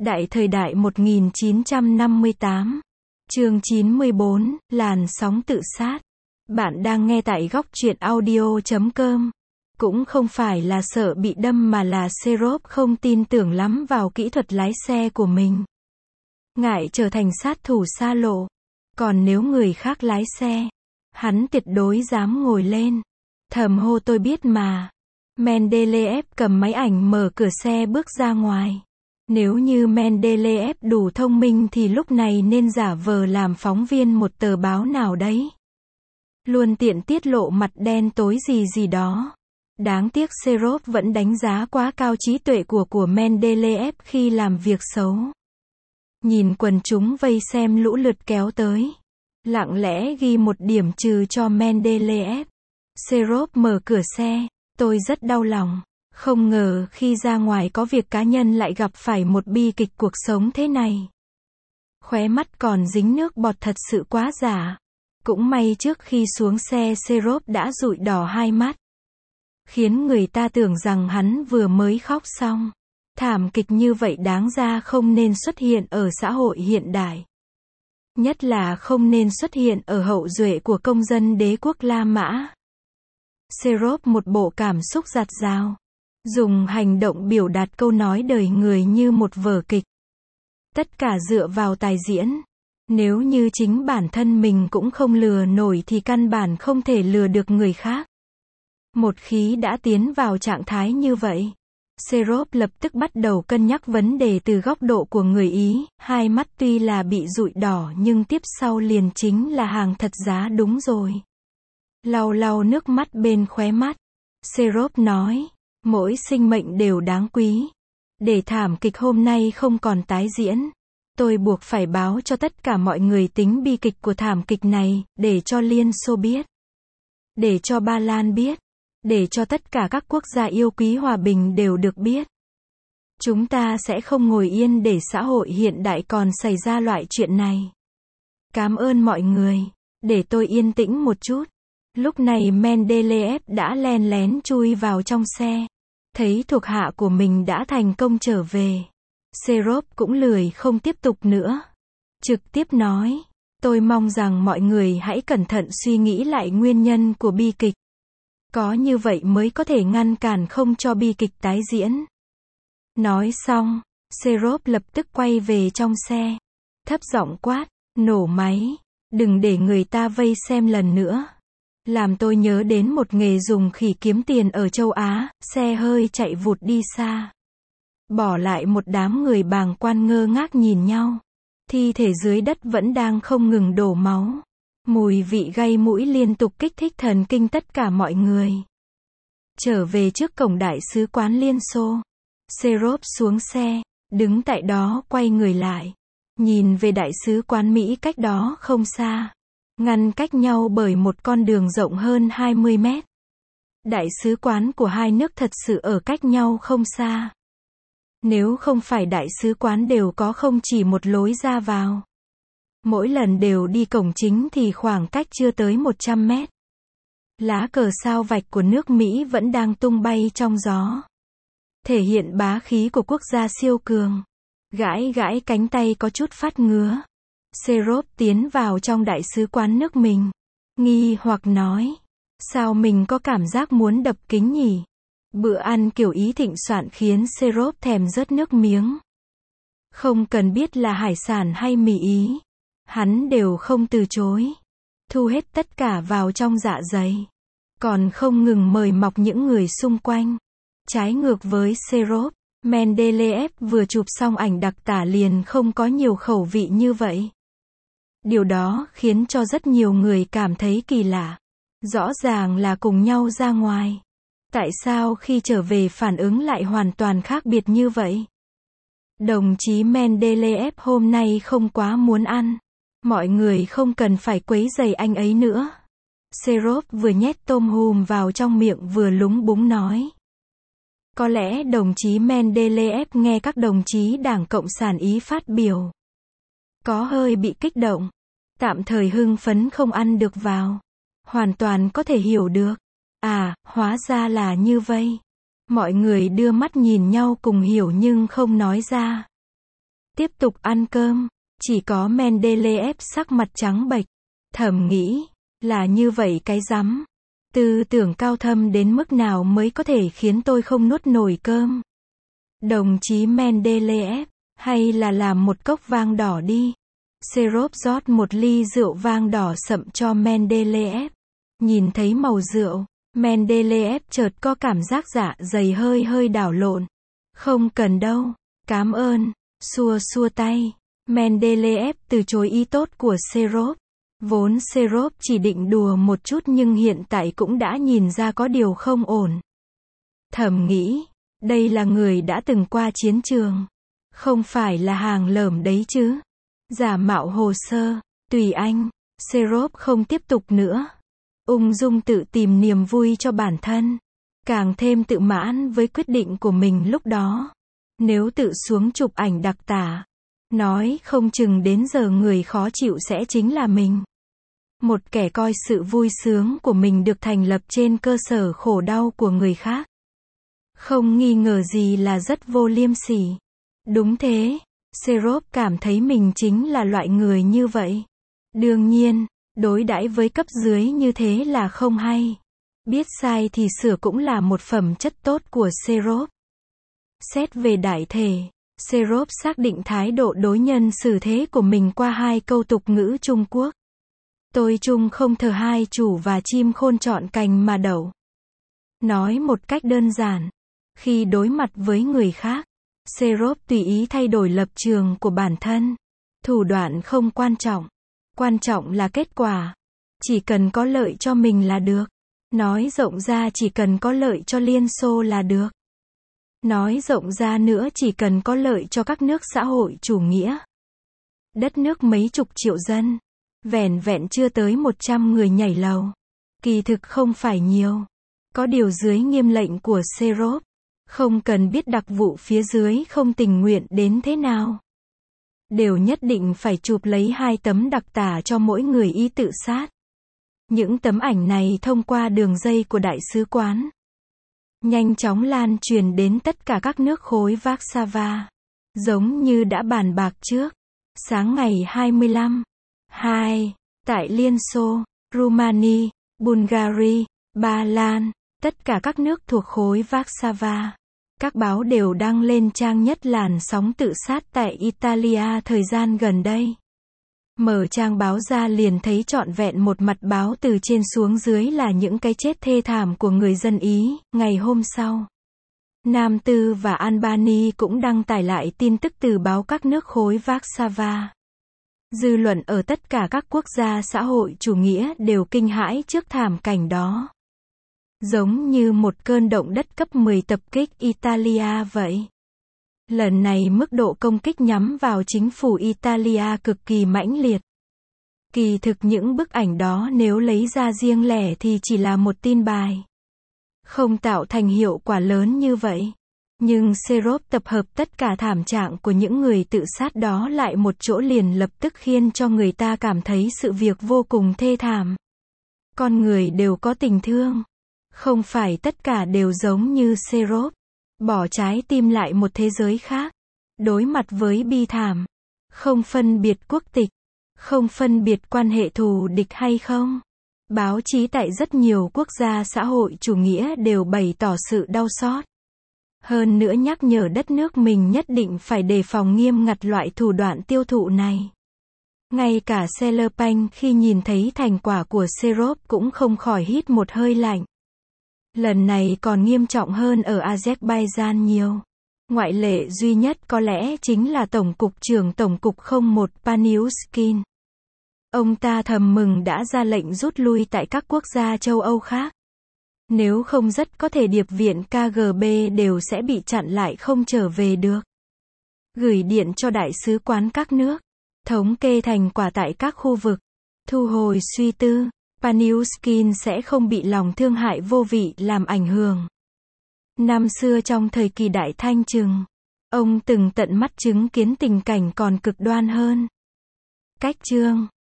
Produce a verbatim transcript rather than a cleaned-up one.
Đại thời đại một nghìn chín trăm năm mươi tám. Chương chín mươi bốn, làn sóng tự sát. Bạn đang nghe tại góc truyện audio chấm com. Cũng không phải là sợ bị đâm mà là Serov không tin tưởng lắm vào kỹ thuật lái xe của mình. Ngại trở thành sát thủ xa lộ. Còn nếu người khác lái xe, hắn tuyệt đối dám ngồi lên. Thầm hô tôi biết mà. Mendeleev cầm máy ảnh mở cửa xe bước ra ngoài. Nếu như Mendeleev đủ thông minh thì lúc này nên giả vờ làm phóng viên một tờ báo nào đấy. Luôn tiện tiết lộ mặt đen tối gì gì đó. Đáng tiếc Serov vẫn đánh giá quá cao trí tuệ của của Mendeleev khi làm việc xấu. Nhìn quần chúng vây xem lũ lượt kéo tới. Lặng lẽ ghi một điểm trừ cho Mendeleev. Serov mở cửa xe. Tôi rất đau lòng. Không ngờ khi ra ngoài có việc cá nhân lại gặp phải một bi kịch cuộc sống thế này. Khóe mắt còn dính nước bọt thật sự quá giả. Cũng may trước khi xuống xe Serov đã dụi đỏ hai mắt. Khiến người ta tưởng rằng hắn vừa mới khóc xong. Thảm kịch như vậy đáng ra không nên xuất hiện ở xã hội hiện đại. Nhất là không nên xuất hiện ở hậu duệ của công dân đế quốc La Mã. Serov một bộ cảm xúc dạt dào. Dùng hành động biểu đạt câu nói đời người như một vở kịch. Tất cả dựa vào tài diễn. Nếu như chính bản thân mình cũng không lừa nổi thì căn bản không thể lừa được người khác. Một khi đã tiến vào trạng thái như vậy, Serov lập tức bắt đầu cân nhắc vấn đề từ góc độ của người Ý. Hai mắt tuy là bị dụi đỏ nhưng tiếp sau liền chính là hàng thật giá đúng rồi. Lau lau nước mắt bên khóe mắt, Serov nói, mỗi sinh mệnh đều đáng quý. Để thảm kịch hôm nay không còn tái diễn, tôi buộc phải báo cho tất cả mọi người tính bi kịch của thảm kịch này, để cho Liên Xô biết. Để cho Ba Lan biết. Để cho tất cả các quốc gia yêu quý hòa bình đều được biết. Chúng ta sẽ không ngồi yên để xã hội hiện đại còn xảy ra loại chuyện này. Cảm ơn mọi người. Để tôi yên tĩnh một chút. Lúc này Mendeleev đã len lén chui vào trong xe. Thấy thuộc hạ của mình đã thành công trở về. Serov cũng lười không tiếp tục nữa. Trực tiếp nói, tôi mong rằng mọi người hãy cẩn thận suy nghĩ lại nguyên nhân của bi kịch. Có như vậy mới có thể ngăn cản không cho bi kịch tái diễn. Nói xong, Serov lập tức quay về trong xe. Thấp giọng quát, nổ máy. Đừng để người ta vây xem lần nữa. Làm tôi nhớ đến một nghề dùng khỉ kiếm tiền ở châu Á. Xe hơi chạy vụt đi xa. Bỏ lại một đám người bàng quan ngơ ngác nhìn nhau. Thi thể dưới đất vẫn đang không ngừng đổ máu. Mùi vị gây mũi liên tục kích thích thần kinh tất cả mọi người. Trở về trước cổng đại sứ quán Liên Xô. Serov xuống xe, đứng tại đó quay người lại. Nhìn về đại sứ quán Mỹ cách đó không xa. Ngăn cách nhau bởi một con đường rộng hơn hai mươi mét. Đại sứ quán của hai nước thật sự ở cách nhau không xa. Nếu không phải đại sứ quán đều có không chỉ một lối ra vào. Mỗi lần đều đi cổng chính thì khoảng cách chưa tới một trăm mét. Lá cờ sao vạch của nước Mỹ vẫn đang tung bay trong gió. Thể hiện bá khí của quốc gia siêu cường. Gãi gãi cánh tay có chút phát ngứa. Serov tiến vào trong đại sứ quán nước mình. Nghi hoặc nói. Sao mình có cảm giác muốn đập kính nhỉ? Bữa ăn kiểu Ý thịnh soạn khiến Serov thèm rớt nước miếng. Không cần biết là hải sản hay mì Ý. Hắn đều không từ chối. Thu hết tất cả vào trong dạ dày. Còn không ngừng mời mọc những người xung quanh. Trái ngược với Serov, Mendeleev vừa chụp xong ảnh đặc tả liền không có nhiều khẩu vị như vậy. Điều đó khiến cho rất nhiều người cảm thấy kỳ lạ. Rõ ràng là cùng nhau ra ngoài. Tại sao khi trở về phản ứng lại hoàn toàn khác biệt như vậy? Đồng chí Mendeleev hôm nay không quá muốn ăn. Mọi người không cần phải quấy rầy anh ấy nữa. Serov vừa nhét tôm hùm vào trong miệng vừa lúng búng nói. Có lẽ đồng chí Mendeleev nghe các đồng chí Đảng Cộng sản Ý phát biểu. Có hơi bị kích động. Tạm thời hưng phấn không ăn được vào. Hoàn toàn có thể hiểu được. À, hóa ra là như vậy. Mọi người đưa mắt nhìn nhau cùng hiểu nhưng không nói ra. Tiếp tục ăn cơm. Chỉ có Mendeleev sắc mặt trắng bệch. Thầm nghĩ, là như vậy cái rắm. Tư tưởng cao thâm đến mức nào mới có thể khiến tôi không nuốt nổi cơm. Đồng chí Mendeleev, hay là làm một cốc vang đỏ đi. Serov rót một ly rượu vang đỏ sậm cho Mendeleev. Nhìn thấy màu rượu, Mendeleev chợt có cảm giác dạ dày hơi hơi đảo lộn. Không cần đâu, cảm ơn, xua xua tay. Mendeleev từ chối ý tốt của Serov. Vốn Serov chỉ định đùa một chút nhưng hiện tại cũng đã nhìn ra có điều không ổn. Thầm nghĩ, đây là người đã từng qua chiến trường. Không phải là hàng lởm đấy chứ. Giả mạo hồ sơ, tùy anh. Serov không tiếp tục nữa. Ung dung tự tìm niềm vui cho bản thân. Càng thêm tự mãn với quyết định của mình lúc đó. Nếu tự xuống chụp ảnh đặc tả, nói không chừng đến giờ người khó chịu sẽ chính là mình. Một kẻ coi sự vui sướng của mình được thành lập trên cơ sở khổ đau của người khác. Không nghi ngờ gì là rất vô liêm sỉ. Đúng thế, Serov cảm thấy mình chính là loại người như vậy. Đương nhiên, đối đãi với cấp dưới như thế là không hay. Biết sai thì sửa cũng là một phẩm chất tốt của Serov. Xét về đại thể, Serov xác định thái độ đối nhân xử thế của mình qua hai câu tục ngữ Trung Quốc. Tôi chung không thờ hai chủ và chim khôn chọn cành mà đậu. Nói một cách đơn giản, khi đối mặt với người khác, Serov tùy ý thay đổi lập trường của bản thân. Thủ đoạn không quan trọng. Quan trọng là kết quả. Chỉ cần có lợi cho mình là được. Nói rộng ra chỉ cần có lợi cho Liên Xô là được. Nói rộng ra nữa chỉ cần có lợi cho các nước xã hội chủ nghĩa. Đất nước mấy chục triệu dân. Vẻn vẹn chưa tới một trăm người nhảy lầu. Kỳ thực không phải nhiều. Có điều dưới nghiêm lệnh của Serov. Không cần biết đặc vụ phía dưới không tình nguyện đến thế nào. Đều nhất định phải chụp lấy hai tấm đặc tả cho mỗi người y tự sát. Những tấm ảnh này thông qua đường dây của đại sứ quán. Nhanh chóng lan truyền đến tất cả các nước khối Warsaw. Giống như đã bàn bạc trước. Sáng ngày hai mươi lăm hai, tại Liên Xô, Rumani, Bulgaria, Ba Lan, tất cả các nước thuộc khối Warsaw. Các báo đều đăng lên trang nhất làn sóng tự sát tại Italia thời gian gần đây. Mở trang báo ra liền thấy trọn vẹn một mặt báo từ trên xuống dưới là những cái chết thê thảm của người dân Ý. Ngày hôm sau, Nam Tư và Albany cũng đăng tải lại tin tức từ báo các nước khối Warsaw. Dư luận ở tất cả các quốc gia xã hội chủ nghĩa đều kinh hãi trước thảm cảnh đó. Giống như một cơn động đất cấp mười tập kích Italia vậy. Lần này mức độ công kích nhắm vào chính phủ Italia cực kỳ mãnh liệt. Kỳ thực những bức ảnh đó nếu lấy ra riêng lẻ thì chỉ là một tin bài. Không tạo thành hiệu quả lớn như vậy. Nhưng Serov tập hợp tất cả thảm trạng của những người tự sát đó lại một chỗ liền lập tức khiến cho người ta cảm thấy sự việc vô cùng thê thảm. Con người đều có tình thương. Không phải tất cả đều giống như Serov. Bỏ trái tim lại một thế giới khác. Đối mặt với bi thảm. Không phân biệt quốc tịch. Không phân biệt quan hệ thù địch hay không. Báo chí tại rất nhiều quốc gia xã hội chủ nghĩa đều bày tỏ sự đau xót. Hơn nữa nhắc nhở đất nước mình nhất định phải đề phòng nghiêm ngặt loại thủ đoạn tiêu thụ này. Ngay cả Selerpan khi nhìn thấy thành quả của Serov cũng không khỏi hít một hơi lạnh. Lần này còn nghiêm trọng hơn ở Azerbaijan nhiều. Ngoại lệ duy nhất có lẽ chính là Tổng cục trưởng Tổng cục không một Paniushkin. Ông ta thầm mừng đã ra lệnh rút lui tại các quốc gia châu Âu khác. Nếu không rất có thể điệp viện ca giê bê đều sẽ bị chặn lại không trở về được. Gửi điện cho đại sứ quán các nước. Thống kê thành quả tại các khu vực. Thu hồi suy tư. Paniushkin sẽ không bị lòng thương hại vô vị làm ảnh hưởng. Năm xưa trong thời kỳ Đại Thanh Trừng, ông từng tận mắt chứng kiến tình cảnh còn cực đoan hơn. Cách chương